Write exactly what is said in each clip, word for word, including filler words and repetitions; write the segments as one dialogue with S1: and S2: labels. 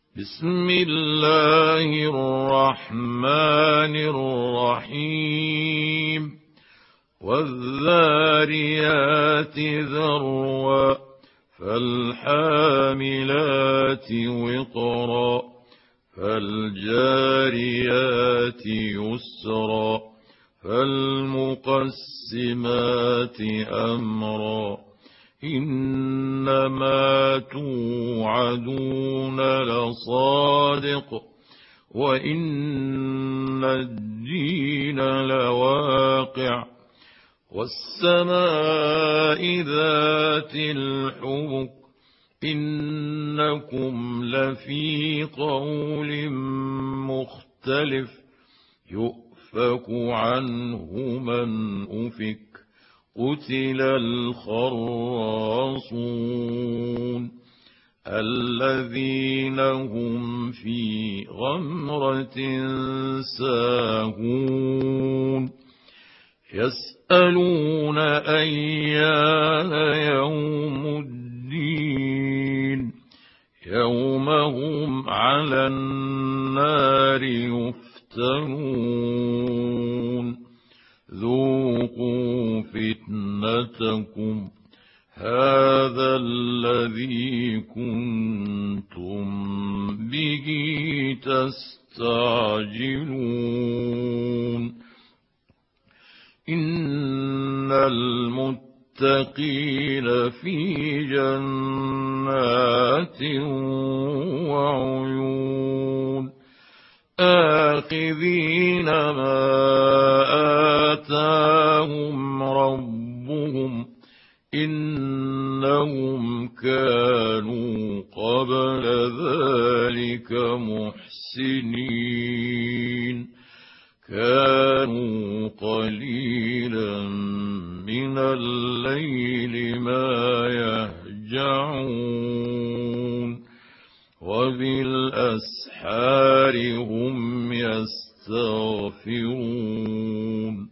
S1: بسم الله الرحمن الرحيم والذاريات ذروا فالحاملات وقرا فالجاريات يسرا فالمقسمات أمرا إنما توعدون لصادق وإن الدين لواقع والسماء ذات الحبك إنكم لفي قول مختلف يؤفك عنه من أفك قتل الخراصون الذين هم في غمرة ساهون يسألون أيان يوم الدين يوم هم على النار يفتنون ذوقوا فتنتكم هذا الذي كنتم به تستعجلون إن المتقين في جنات وعيون آخذين ما آتاهم ربهم إنهم كانوا قبل ذلك محسنين كانوا قليلا من الليل ما يهجعون وبالأسحار هم يستغفرون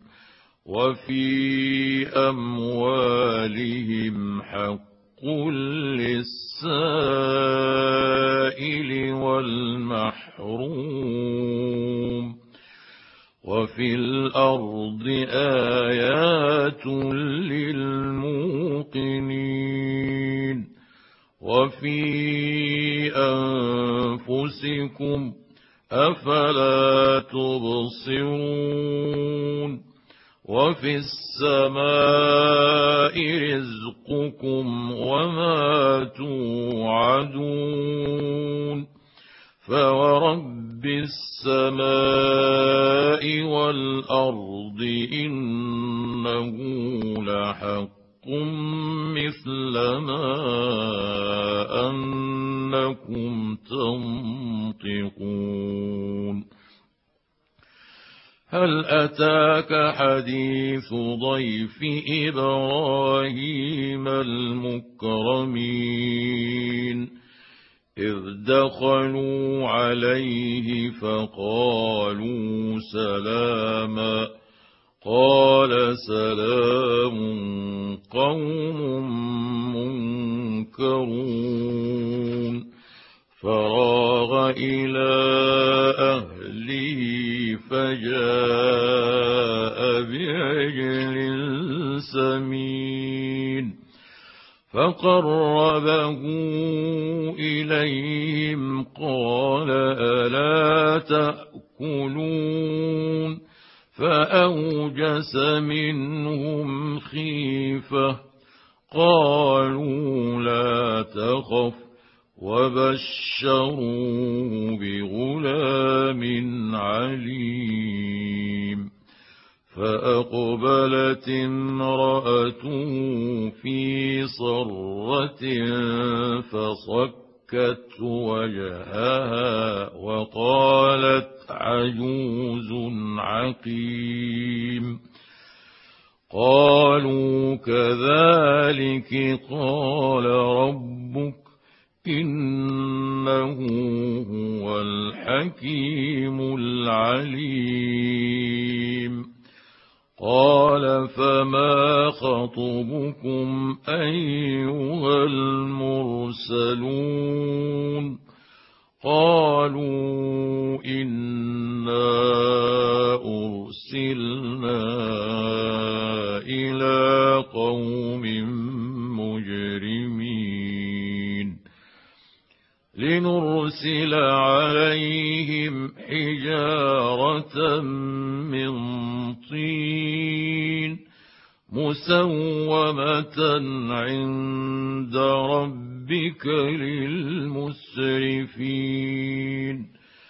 S1: وفي أموالهم حق للسائل والمحروم وفي الأرض آيات للموقنين وفي أنفسكم أفلا تبصرون وفي السماء رزقكم وما توعدون فورب السماء والأرض إنه لحق مثل ما أنكم تنطقون هل أتاك حديث ضيف إبراهيم المكرمين إذ دخلوا عليه فقالوا سلاما قال سلام قوم منكرون فراغ إلى أهله فجاء بعجل سمين فقربه إليهم قال ألا تأكلون فأوجس منهم خيفة قالوا لا تخف وبشروه بغلام عليم فأقبلت امرأته في صرة فصكت وجهها وقالت عجوز عقيم قالوا كذلك قال ربك إنه هو الحكيم العليم قال فما خطبكم أيها المرسلون قالوا إنا أرسلنا إلى قوم مجرمين لنرسل عليهم حجارة من طين مسومة عند ربك للمسرفين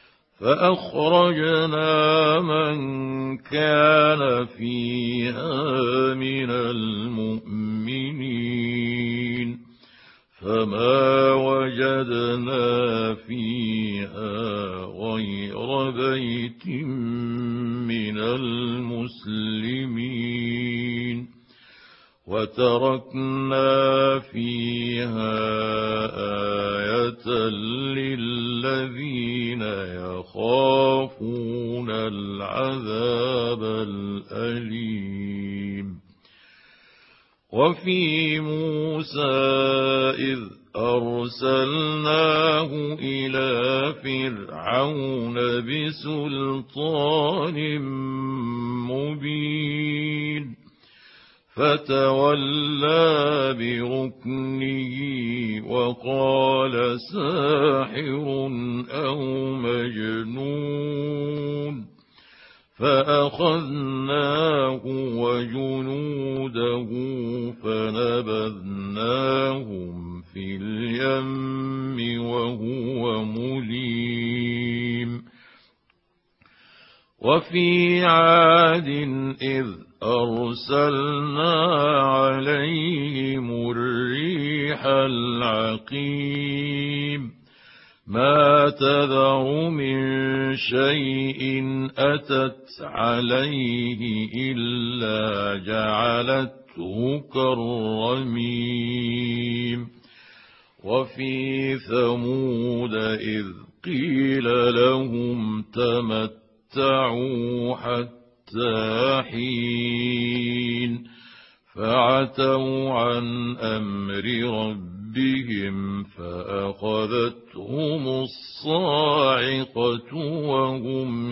S1: فأخرجنا من كان فيها من المؤمنين فما وجدنا فيها غير بيت من المسلمين وتركنا فيها آية للذين يخافون العذاب الأليم وفي موسى إذ أرسلناه إلى فرعون بسلطان مبين فتولى بركنه وقال ساحر أو مجنون فأخذناه وجنوده فنبذناهم في اليم وهو مليم وفي عاد إذ أرسلنا عليهم الريح العقيم ما تذر من شيء أتت عليه إلا جعلته كالرميم وفي ثمود إذ قيل لهم تمتعوا حتى حين فعتوا عن أمر ربهم فأخذتهم الصاعقة وهم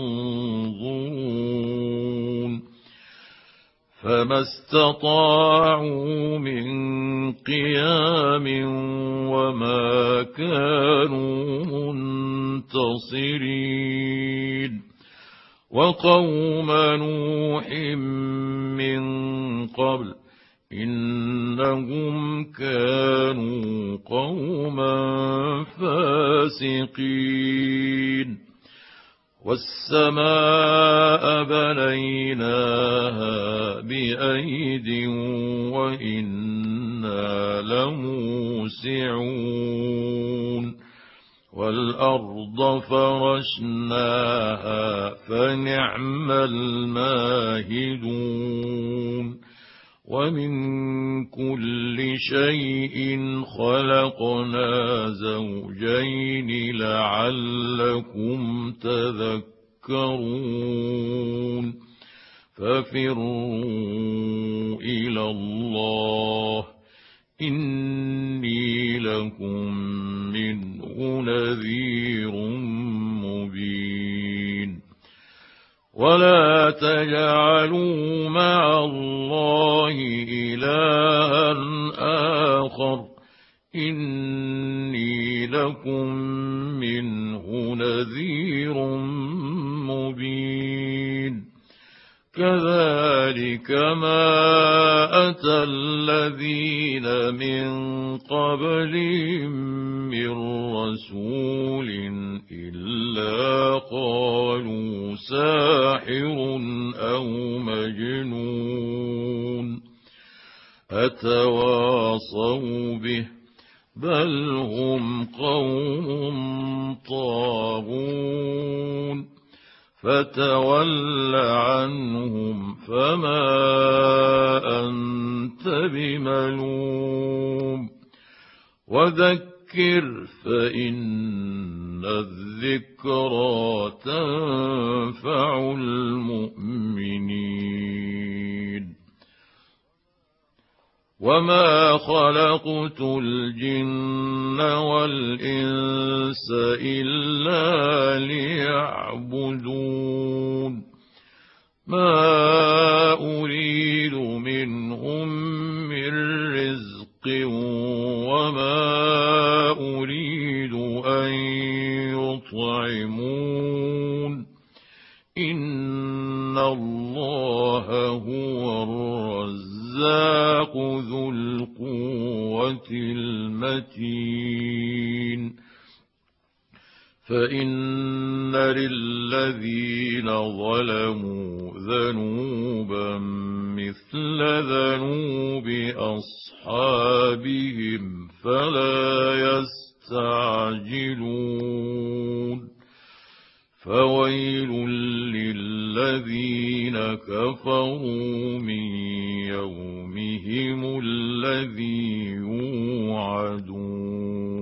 S1: ينظرون فما استطاعوا من قيام وما كانوا منتصرين وقوم نوح من قبل إنهم كانوا قوما فاسقين والسماء بنيناها بأيد وإنا لموسعون والأرض فرشناها فنعم الماهدون ومن كل شيء خلقنا زوجين لعلكم تذكرون ففروا إلى الله إني لكم منه نذير مبين ولا تجعلوا مع الله إلها آخر إني لكم منه نذير مبين كذلك ما أتى الذين من قبلهم من رسول إلا قالوا ساحر أو مجنون أتواصوا به بل هم قوم طاغون فتول عنهم فما أنت بملوم وذكر فإن الذكرى تنفع المؤمنين وما خلقت الجن والإنس إلا ليعبدون ما أريد منهم من رزق وما أريد أن يطعمون إن الله هو الرزاق ذو القوة المتين فإن للذين ظلموا ذنوبا مثل ذنوب أصحابهم فلا يستعجلون فويل للذين كفروا من يومهم الذي يوعدون